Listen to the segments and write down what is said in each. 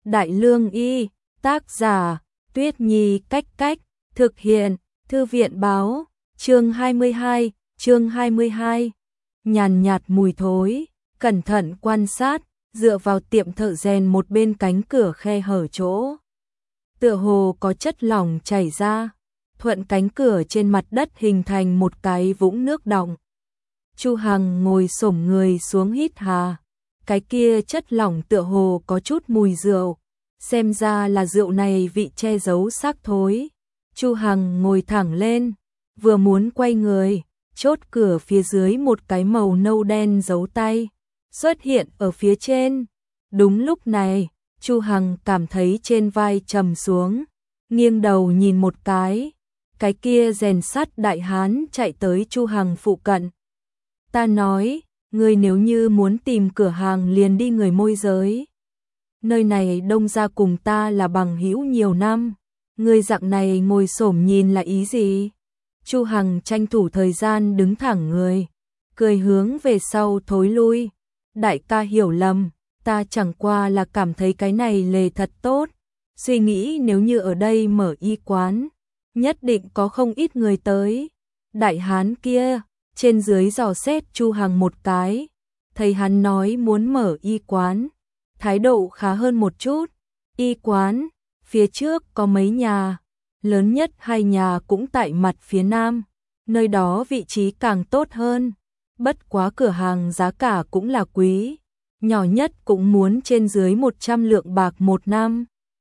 Đại Lương Y, tác giả, Tuyết Nhi Cách Cách, thực hiện, Thư viện báo, chương 22, nhàn nhạt mùi thối, cẩn thận quan sát, dựa vào tiệm thợ rèn một bên cánh cửa khe hở chỗ. Tựa hồ có chất lỏng chảy ra, thuận cánh cửa trên mặt đất hình thành một cái vũng nước đọng. Chu Hằng ngồi xổm người xuống hít hà, cái kia chất lỏng tựa hồ có chút mùi rượu, xem ra là rượu này vị che giấu xác thối. Chu Hằng ngồi thẳng lên, vừa muốn quay người, chốt cửa phía dưới một cái màu nâu đen dấu tay xuất hiện ở phía trên. Đúng lúc này, Chu Hằng cảm thấy trên vai trầm xuống, nghiêng đầu nhìn một cái kia rèn sắt đại hán chạy tới Chu Hằng phụ cận. Ta nói, ngươi nếu như muốn tìm cửa hàng liền đi người môi giới. Nơi này Đông gia cùng ta là bằng hữu nhiều năm, ngươi dạng này ngồi xổm nhìn là ý gì? Chu Hằng tranh thủ thời gian đứng thẳng người, cười hướng về sau thối lui. Đại ca hiểu lầm, ta chẳng qua là cảm thấy cái này lề thật tốt, suy nghĩ nếu như ở đây mở y quán, nhất định có không ít người tới. Đại hán kia trên dưới dò xét Chu Hằng một cái, thấy hắn nói muốn mở y quán, thái độ khá hơn một chút. Y quán, phía trước có mấy nhà, lớn nhất 2 nhà cũng tại mặt phía nam, nơi đó vị trí càng tốt hơn. Bất quá cửa hàng giá cả cũng là quý, nhỏ nhất cũng muốn trên dưới 100 lượng bạc một năm.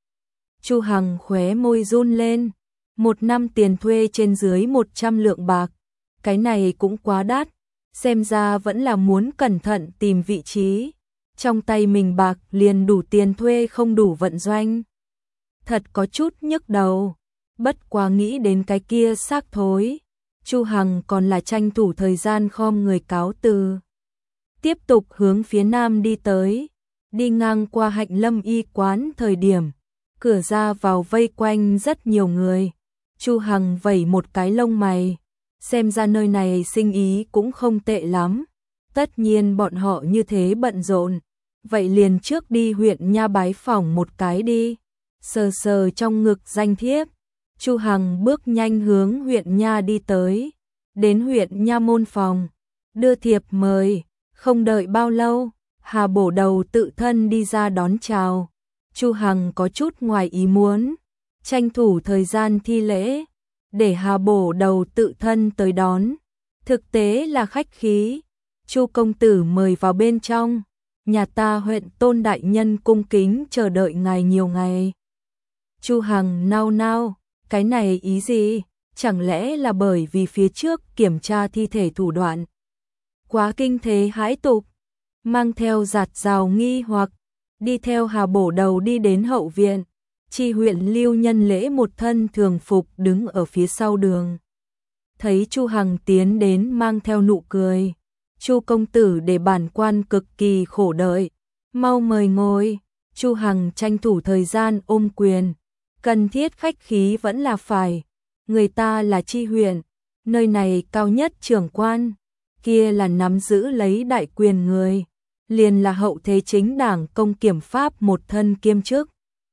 Chu Hằng khóe môi run lên, một năm tiền thuê trên dưới 100 lượng bạc, cái này cũng quá đắt, xem ra vẫn là muốn cẩn thận tìm vị trí. Trong tay mình bạc liền đủ tiền thuê không đủ vận doanh. Thật có chút nhức đầu, bất quá nghĩ đến cái kia xác thối, Chu Hằng còn là tranh thủ thời gian khom người cáo từ. Tiếp tục hướng phía nam đi tới, đi ngang qua Hạnh Lâm y quán thời điểm, cửa ra vào vây quanh rất nhiều người. Chu Hằng vẩy một cái lông mày, xem ra nơi này sinh ý cũng không tệ lắm. Tất nhiên bọn họ như thế bận rộn, vậy liền trước đi huyện nha bái phỏng một cái đi. Sờ sờ trong ngực danh thiếp, Chu Hằng bước nhanh hướng huyện nha đi tới. Đến huyện nha môn phòng, đưa thiệp mời, không đợi bao lâu, Hà Bổ Đầu tự thân đi ra đón chào. Chu Hằng có chút ngoài ý muốn, tranh thủ thời gian thi lễ, để Hà Bổ Đầu tự thân tới đón. Thực tế là khách khí. Chu công tử mời vào bên trong, nhà ta huyện Tôn đại nhân cung kính chờ đợi ngài nhiều ngày. Chu Hằng nao nao, cái này ý gì? Chẳng lẽ là bởi vì phía trước kiểm tra thi thể thủ đoạn quá kinh thế hãi tục? Mang theo giạt rào nghi hoặc, đi theo Hà Bổ Đầu đi đến hậu viện. Chi huyện Lưu Nhân lễ một thân thường phục đứng ở phía sau đường. Thấy Chu Hằng tiến đến mang theo nụ cười. Chu công tử để bản quan cực kỳ khổ đợi, mau mời ngồi. Chu Hằng tranh thủ thời gian ôm quyền, cần thiết khách khí vẫn là phải. Người ta là chi huyện, nơi này cao nhất trưởng quan, kia là nắm giữ lấy đại quyền người, liền là hậu thế chính đảng công kiểm pháp một thân kiêm chức.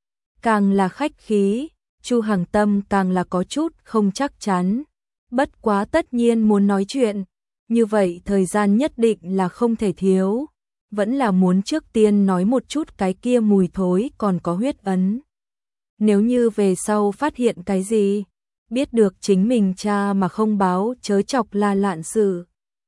Càng là khách khí, Chu Hằng tâm càng là có chút không chắc chắn. Bất quá tất nhiên muốn nói chuyện, như vậy thời gian nhất định là không thể thiếu. Vẫn là muốn trước tiên nói một chút cái kia mùi thối còn có huyết ấn. Nếu như về sau phát hiện cái gì, biết được chính mình cha mà không báo chớ chọc là lạn sự.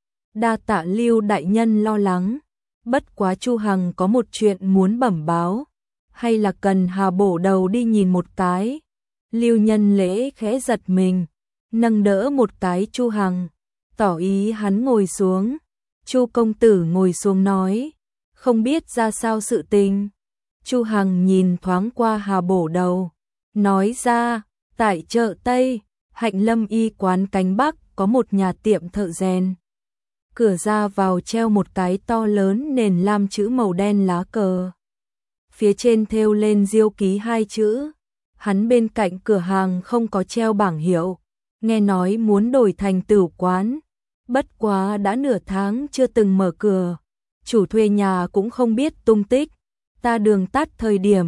Đa tạ Lưu đại nhân lo lắng. Bất quá Chu Hằng có một chuyện muốn bẩm báo, hay là cần Hà Bổ Đầu đi nhìn một cái. Lưu Nhân lễ khẽ giật mình, nâng đỡ một cái Chu Hằng, tỏ ý hắn ngồi xuống. Chu công tử ngồi xuống nói, không biết ra sao sự tình. Chu Hằng nhìn thoáng qua Hà Bổ Đầu, nói ra, tại chợ Tây, Hạnh Lâm y quán cánh Bắc có một nhà tiệm thợ rèn. Cửa ra vào treo một cái to lớn nền lam chữ màu đen lá cờ. Phía trên thêu lên Diêu ký 2 chữ. Hắn bên cạnh cửa hàng không có treo bảng hiệu, nghe nói muốn đổi thành tửu quán. Bất quá đã nửa tháng chưa từng mở cửa, chủ thuê nhà cũng không biết tung tích. Ta đường tắt thời điểm,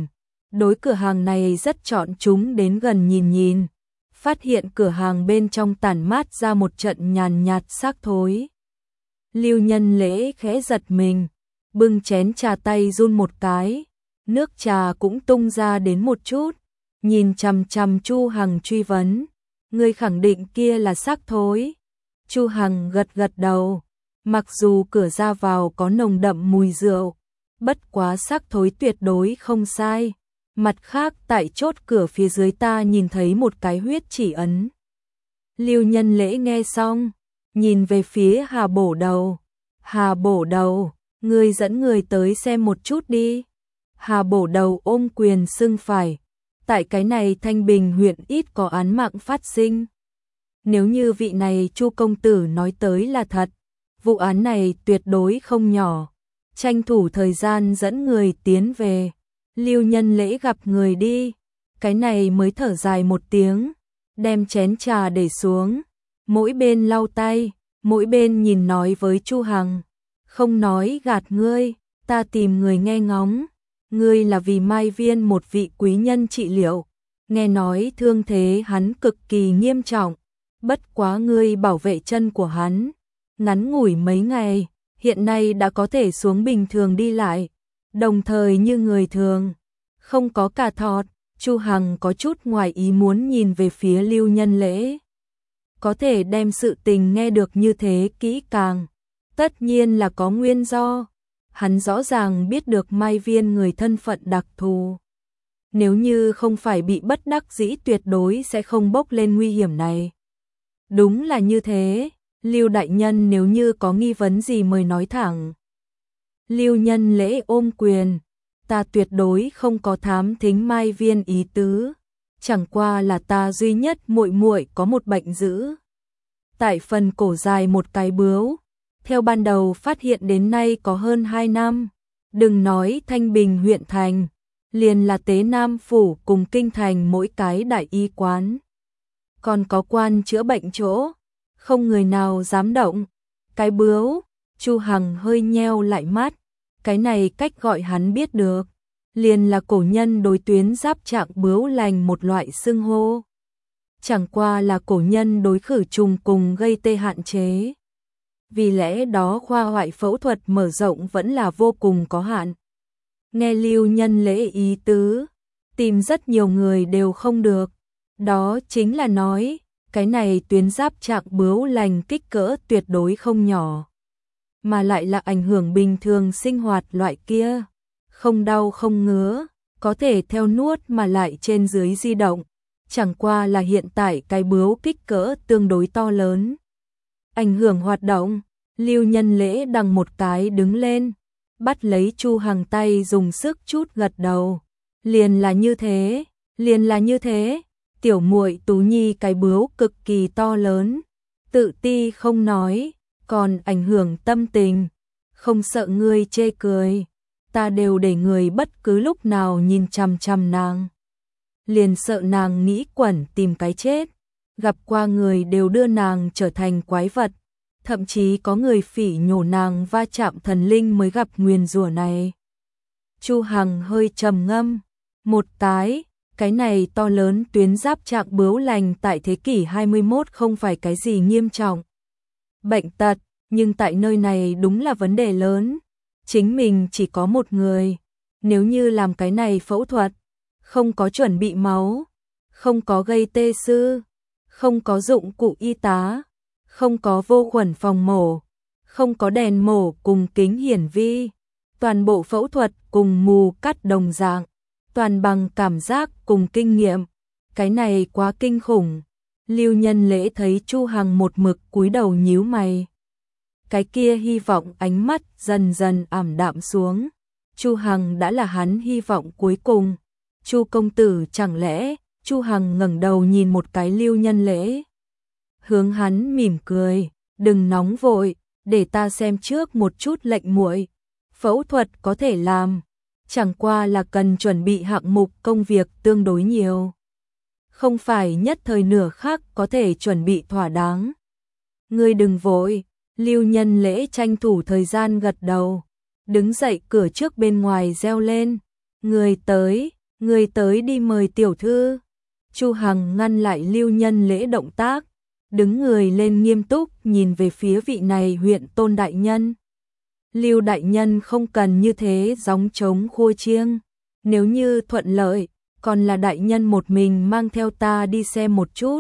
Đối cửa hàng này rất chọn chúng đến gần nhìn nhìn, phát hiện cửa hàng bên trong tản mát ra một trận nhàn nhạt xác thối. Lưu Nhân Lễ khẽ giật mình, bưng chén trà tay run một cái, nước trà cũng tung ra đến một chút, nhìn chằm chằm Chu Hằng truy vấn, ngươi khẳng định kia là xác thối? Chu Hằng gật gật đầu, mặc dù cửa ra vào có nồng đậm mùi rượu, bất quá xác thối tuyệt đối không sai. Mặt khác tại chốt cửa phía dưới ta nhìn thấy một cái huyết chỉ ấn. Lưu Nhân Lễ nghe xong, nhìn về phía Hà Bổ Đầu. Hà Bổ Đầu, ngươi dẫn người tới xem một chút đi. Hà Bổ Đầu ôm quyền xưng phải. Tại cái này Thanh Bình huyện ít có án mạng phát sinh. Nếu như vị này Chu công tử nói tới là thật, vụ án này tuyệt đối không nhỏ. Tranh thủ thời gian dẫn người tiến về. Lưu Nhân Lễ gặp người đi, cái này mới thở dài một tiếng, đem chén trà để xuống, mỗi bên lau tay, mỗi bên nhìn nói với Chu Hằng, không nói gạt ngươi, ta tìm người nghe ngóng, ngươi là vì Mai Viên một vị quý nhân trị liệu, nghe nói thương thế hắn cực kỳ nghiêm trọng, bất quá ngươi bảo vệ chân của hắn, ngắn ngủi mấy ngày, hiện nay đã có thể xuống bình thường đi lại. Đồng thời như người thường, không có cả thọt, Chu Hằng có chút ngoài ý muốn nhìn về phía Lưu Nhân Lễ. Có thể đem sự tình nghe được như thế kỹ càng, tất nhiên là có nguyên do. Hắn rõ ràng biết được Mai Viên người thân phận đặc thù. Nếu như không phải bị bất đắc dĩ tuyệt đối sẽ không bốc lên nguy hiểm này. Đúng là như thế, Lưu đại nhân nếu như có nghi vấn gì mời nói thẳng. Lưu Nhân Lễ ôm quyền, ta tuyệt đối không có thám thính Mai Viên ý tứ, chẳng qua là ta duy nhất muội muội có một bệnh dữ. Tại phần cổ dài một cái bướu, theo ban đầu phát hiện đến nay có hơn 2 năm, đừng nói Thanh Bình huyện thành, liền là Tế Nam phủ cùng kinh thành mỗi cái đại y quán. Còn có quan chữa bệnh chỗ, không người nào dám động, cái bướu. Chu Hằng hơi nheo lại mắt, cái này cách gọi hắn biết được, liền là cổ nhân đối tuyến giáp trạng bướu lành một loại xưng hô. Chẳng qua là cổ nhân đối khử trùng cùng gây tê hạn chế. Vì lẽ đó khoa ngoại phẫu thuật mở rộng vẫn là vô cùng có hạn. Nghe Lưu Nhân Lễ ý tứ, tìm rất nhiều người đều không được. Đó chính là nói, cái này tuyến giáp trạng bướu lành kích cỡ tuyệt đối không nhỏ. Mà lại là ảnh hưởng bình thường sinh hoạt loại kia, không đau không ngứa, có thể theo nuốt mà lại trên dưới di động, chẳng qua là hiện tại cái bướu kích cỡ tương đối to lớn. Ảnh hưởng hoạt động, Lưu Nhân Lễ đằng một cái đứng lên, bắt lấy Chu Hằng tay dùng sức chút gật đầu. Liền là như thế, liền là như thế, tiểu muội Tú Nhi cái bướu cực kỳ to lớn, tự ti không nói, còn ảnh hưởng tâm tình, không sợ ngươi chê cười, ta đều để người bất cứ lúc nào nhìn chằm chằm nàng. Liền sợ nàng nghĩ quẩn tìm cái chết, gặp qua người đều đưa nàng trở thành quái vật, thậm chí có người phỉ nhổ nàng va chạm thần linh mới gặp nguyền rủa này. Chu Hằng hơi trầm ngâm, một cái này to lớn tuyến giáp trạng bướu lành tại thế kỷ 21 không phải cái gì nghiêm trọng bệnh tật, nhưng tại nơi này đúng là vấn đề lớn. Chính mình chỉ có một người, nếu như làm cái này phẫu thuật, không có chuẩn bị máu, không có gây tê sư, không có dụng cụ y tá, không có vô khuẩn phòng mổ, không có đèn mổ cùng kính hiển vi, toàn bộ phẫu thuật cùng mù cắt đồng dạng, toàn bằng cảm giác cùng kinh nghiệm, cái này quá kinh khủng. Lưu Nhân Lễ thấy Chu Hằng một mực cúi đầu nhíu mày, cái kia hy vọng ánh mắt dần dần ảm đạm xuống. Chu Hằng đã là hắn hy vọng cuối cùng. Chu công tử chẳng lẽ? Chu Hằng ngẩng đầu nhìn một cái Lưu Nhân Lễ, hướng hắn mỉm cười, đừng nóng vội, để ta xem trước một chút lệnh muội. Phẫu thuật có thể làm, chẳng qua là cần chuẩn bị hạng mục công việc tương đối nhiều, không phải nhất thời nửa khắc có thể chuẩn bị thỏa đáng. Ngươi đừng vội. Lưu Nhân Lễ tranh thủ thời gian gật đầu, đứng dậy cửa trước bên ngoài reo lên, người tới. Người tới đi mời tiểu thư. Chu Hằng ngăn lại Lưu Nhân Lễ động tác, đứng người lên nghiêm túc nhìn về phía vị này huyện tôn đại nhân. Lưu đại nhân không cần như thế gióng trống khua chiêng, nếu như thuận lợi, còn là đại nhân một mình mang theo ta đi xem một chút.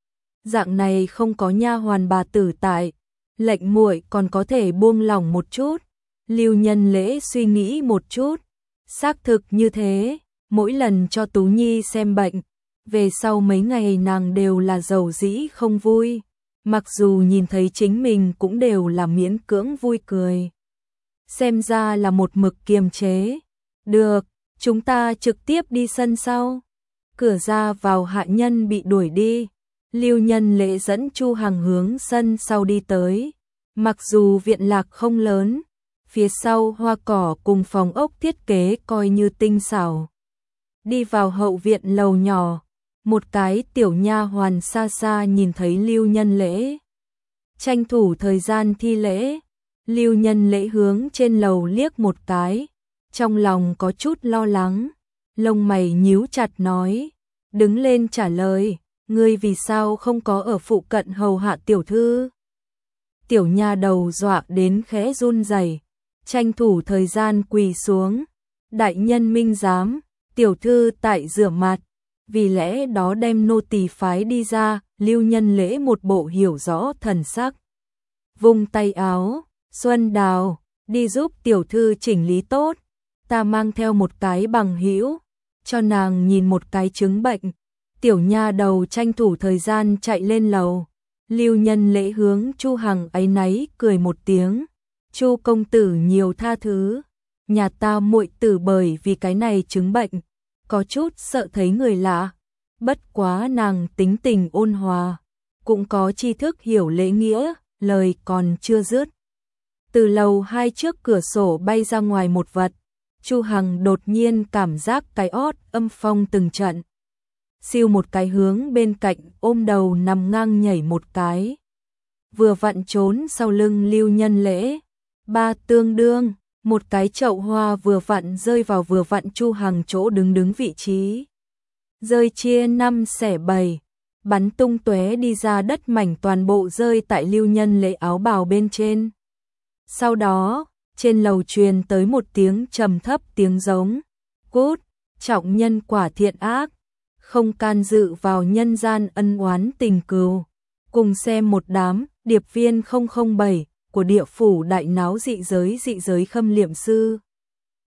Dạng này không có nha hoàn bà tử tại, lệnh muội còn có thể buông lỏng một chút. Lưu Nhân Lễ suy nghĩ một chút, xác thực như thế, mỗi lần cho Tú Nhi xem bệnh, về sau mấy ngày nàng đều là dầu dĩ không vui, mặc dù nhìn thấy chính mình cũng đều là miễn cưỡng vui cười. Xem ra là một mực kiềm chế. Được, chúng ta trực tiếp đi sân sau. Cửa ra vào hạ nhân bị đuổi đi. Lưu Nhân Lễ dẫn Chu Hằng hướng sân sau đi tới. Mặc dù viện lạc không lớn, phía sau hoa cỏ cùng phòng ốc thiết kế coi như tinh xảo. Đi vào hậu viện lầu nhỏ, một cái tiểu nha hoàn xa xa nhìn thấy Lưu Nhân Lễ, tranh thủ thời gian thi lễ. Lưu Nhân Lễ hướng trên lầu liếc một cái, trong lòng có chút lo lắng, lông mày nhíu chặt nói, đứng lên trả lời, ngươi vì sao không có ở phụ cận hầu hạ tiểu thư? Tiểu nha đầu dọa đến khẽ run rẩy, tranh thủ thời gian quỳ xuống, đại nhân minh giám, tiểu thư tại rửa mặt, vì lẽ đó đem nô tỳ phái đi ra. Lưu Nhân Lễ một bộ hiểu rõ thần sắc, vung tay áo, Xuân Đào, đi giúp tiểu thư chỉnh lý tốt, ta mang theo một cái bằng hữu, cho nàng nhìn một cái chứng bệnh. Tiểu nha đầu tranh thủ thời gian chạy lên lầu. Lưu Nhân Lễ hướng Chu Hằng áy náy cười một tiếng, Chu công tử nhiều tha thứ, nhà ta muội tử bởi vì cái này chứng bệnh, có chút sợ thấy người lạ, bất quá nàng tính tình ôn hòa, cũng có tri thức hiểu lễ nghĩa. Lời còn chưa dứt, từ lầu 2 trước cửa sổ bay ra ngoài một vật. Chu Hằng đột nhiên cảm giác cái ót âm phong từng trận, siêu một cái hướng bên cạnh ôm đầu nằm ngang nhảy một cái, vừa vặn trốn sau lưng Lưu Nhân Lễ. Ba tương đương, một cái chậu hoa vừa vặn rơi vào vừa vặn Chu Hằng chỗ đứng vị trí, rơi chia 5 xẻ 7, bắn tung tóe đi ra đất, mảnh toàn bộ rơi tại Lưu Nhân Lễ áo bào bên trên. Sau đó, trên lầu truyền tới một tiếng trầm thấp tiếng giống, cút, trọng nhân quả thiện ác, không can dự vào nhân gian ân oán tình cừu. Cùng xem một đám điệp viên 007 của địa phủ đại náo dị giới khâm liệm sư.